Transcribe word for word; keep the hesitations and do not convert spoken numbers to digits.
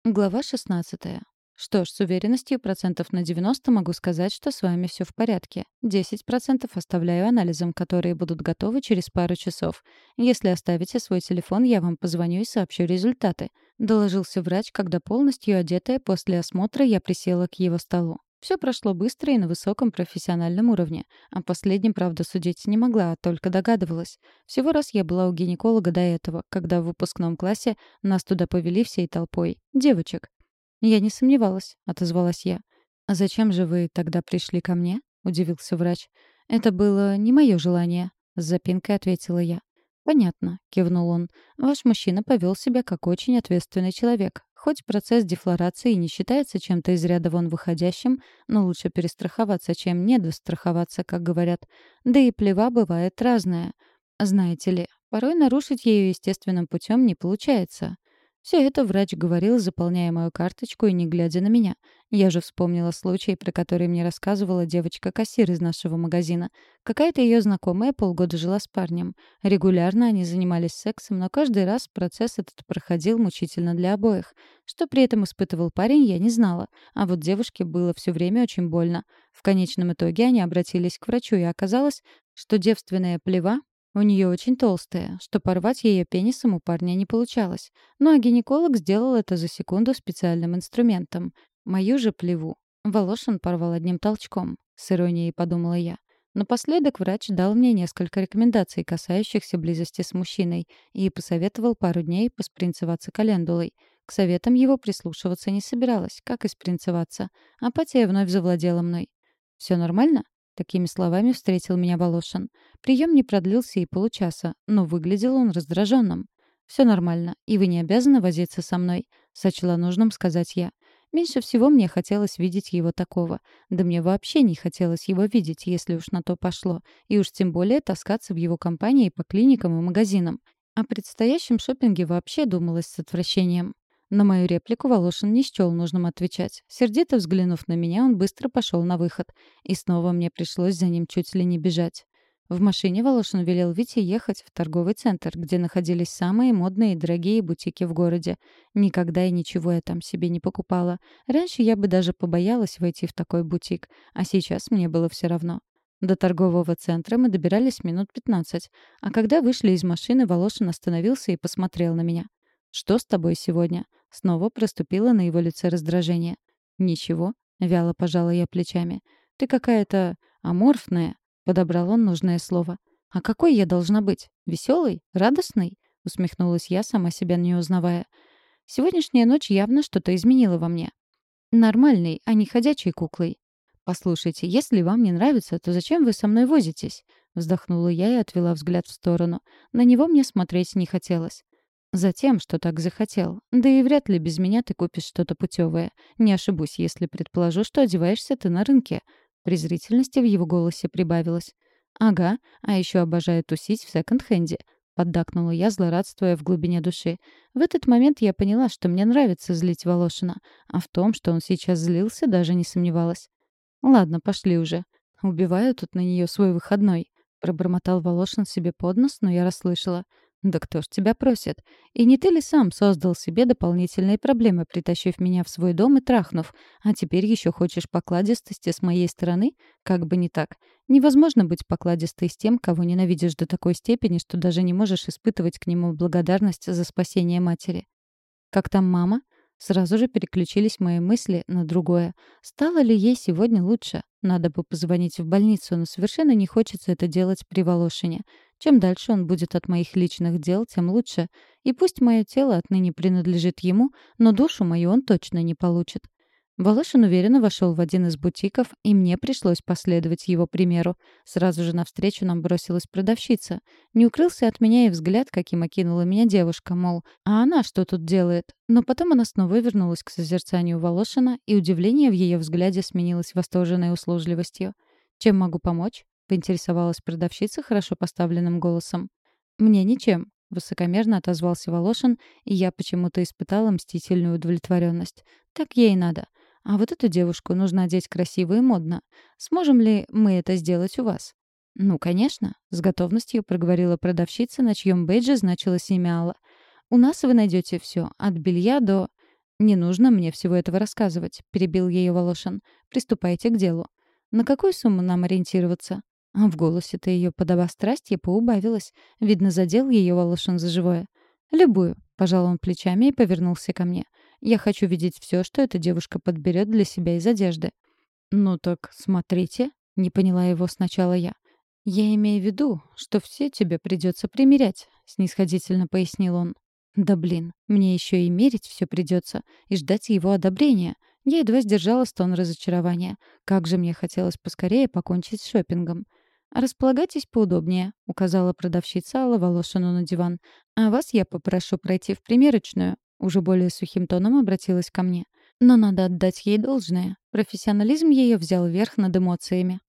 Глава шестнадцатая. Что ж, с уверенностью процентов на девяносто могу сказать, что с вами все в порядке. Десять процентов оставляю анализам, которые будут готовы через пару часов. Если оставите свой телефон, я вам позвоню и сообщу результаты. Доложился врач, когда полностью одетая после осмотра я присела к его столу. Все прошло быстро и на высоком профессиональном уровне. О последнем, правда, судить не могла, а только догадывалась. Всего раз я была у гинеколога до этого, когда в выпускном классе нас туда повели всей толпой. Девочек. «Я не сомневалась», — отозвалась я. «А зачем же вы тогда пришли ко мне?» — удивился врач. «Это было не мое желание», — с запинкой ответила я. «Понятно», — кивнул он. «Ваш мужчина повел себя как очень ответственный человек. Хоть процесс дефлорации и не считается чем-то из ряда вон выходящим, но лучше перестраховаться, чем недостраховаться, как говорят. Да и плева бывает разная. Знаете ли, порой нарушить ее естественным путем не получается». Все это врач говорил, заполняя мою карточку и не глядя на меня. Я же вспомнила случай, про который мне рассказывала девочка-кассир из нашего магазина. Какая-то ее знакомая полгода жила с парнем. Регулярно они занимались сексом, но каждый раз процесс этот проходил мучительно для обоих. Что при этом испытывал парень, я не знала. А вот девушке было все время очень больно. В конечном итоге они обратились к врачу, и оказалось, что девственная плева у нее очень толстая, что порвать ее пенисом у парня не получалось. Ну а гинеколог сделал это за секунду специальным инструментом. Мою же плеву Волошин порвал одним толчком. С иронией подумала я. Напоследок врач дал мне несколько рекомендаций, касающихся близости с мужчиной, и посоветовал пару дней поспринцеваться календулой. К советам его прислушиваться не собиралась, как и спринцеваться. Апатия вновь завладела мной. «Все нормально?» Такими словами встретил меня Волошин. Прием не продлился и получаса, но выглядел он раздраженным. «Все нормально, и вы не обязаны возиться со мной», — сочла нужным сказать я. Меньше всего мне хотелось видеть его такого. Да мне вообще не хотелось его видеть, если уж на то пошло. И уж тем более таскаться в его компании по клиникам и магазинам. О предстоящем шопинге вообще думалось с отвращением. На мою реплику Волошин не счёл нужным отвечать. Сердито взглянув на меня, он быстро пошел на выход. И снова мне пришлось за ним чуть ли не бежать. В машине Волошин велел Вите ехать в торговый центр, где находились самые модные и дорогие бутики в городе. Никогда и ничего я там себе не покупала. Раньше я бы даже побоялась войти в такой бутик, а сейчас мне было все равно. До торгового центра мы добирались минут пятнадцать, а когда вышли из машины, Волошин остановился и посмотрел на меня. «Что с тобой сегодня?» Снова проступило на его лице раздражение. «Ничего», — вяло пожала я плечами. «Ты какая-то аморфная», — подобрал он нужное слово. «А какой я должна быть? Веселой? Радостной?» — усмехнулась я, сама себя не узнавая. «Сегодняшняя ночь явно что-то изменила во мне. Нормальной, а не ходячей куклой. Послушайте, если вам не нравится, то зачем вы со мной возитесь?» Вздохнула я и отвела взгляд в сторону. На него мне смотреть не хотелось. Затем, что так захотел. Да и вряд ли без меня ты купишь что-то путевое. Не ошибусь, если предположу, что одеваешься ты на рынке. Презрительности в его голосе прибавилось. «Ага, а еще обожаю тусить в секонд-хенде», — поддакнула я, злорадствуя в глубине души. В этот момент я поняла, что мне нравится злить Волошина, а в том, что он сейчас злился, даже не сомневалась. «Ладно, пошли уже. Убиваю тут на нее свой выходной», — пробормотал Волошин себе под нос, но я расслышала. «Да кто ж тебя просит? И не ты ли сам создал себе дополнительные проблемы, притащив меня в свой дом и трахнув? А теперь еще хочешь покладистости с моей стороны? Как бы не так. Невозможно быть покладистой с тем, кого ненавидишь до такой степени, что даже не можешь испытывать к нему благодарность за спасение матери. Как там мама?» Сразу же переключились мои мысли на другое. Стало ли ей сегодня лучше? Надо бы позвонить в больницу, но совершенно не хочется это делать при Волошине. Чем дальше он будет от моих личных дел, тем лучше. И пусть мое тело отныне принадлежит ему, но душу мою он точно не получит. Волошин уверенно вошел в один из бутиков, и мне пришлось последовать его примеру. Сразу же навстречу нам бросилась продавщица. Не укрылся от меня и взгляд, каким окинула меня девушка, мол, а она что тут делает? Но потом она снова вернулась к созерцанию Волошина, и удивление в ее взгляде сменилось восторженной услужливостью. «Чем могу помочь?» — поинтересовалась продавщица хорошо поставленным голосом. «Мне ничем», — высокомерно отозвался Волошин, и я почему-то испытала мстительную удовлетворенность. «Так ей и надо. А вот эту девушку нужно одеть красиво и модно. Сможем ли мы это сделать у вас?» «Ну, конечно», — с готовностью проговорила продавщица, на чьем бейдже значилось имя Алла. «У нас вы найдете все, от белья до...» «Не нужно мне всего этого рассказывать», — перебил ее Волошин. «Приступайте к делу. На какую сумму нам ориентироваться?» А в голосе-то ее подобострастье поубавилось. Видно, задел ее Волошин за живое. «Любую», — пожал он плечами и повернулся ко мне. «Я хочу видеть все, что эта девушка подберет для себя из одежды». «Ну так смотрите», — не поняла его сначала я. «Я имею в виду, что все тебе придется примерять», — снисходительно пояснил он. «Да блин, мне еще и мерить все придется, и ждать его одобрения». Я едва сдержала стон разочарования. Как же мне хотелось поскорее покончить с шопингом. «Располагайтесь поудобнее», — указала продавщица Алла Волошину на диван. «А вас я попрошу пройти в примерочную». Уже более сухим тоном обратилась ко мне. Но надо отдать ей должное. Профессионализм ее взял верх над эмоциями.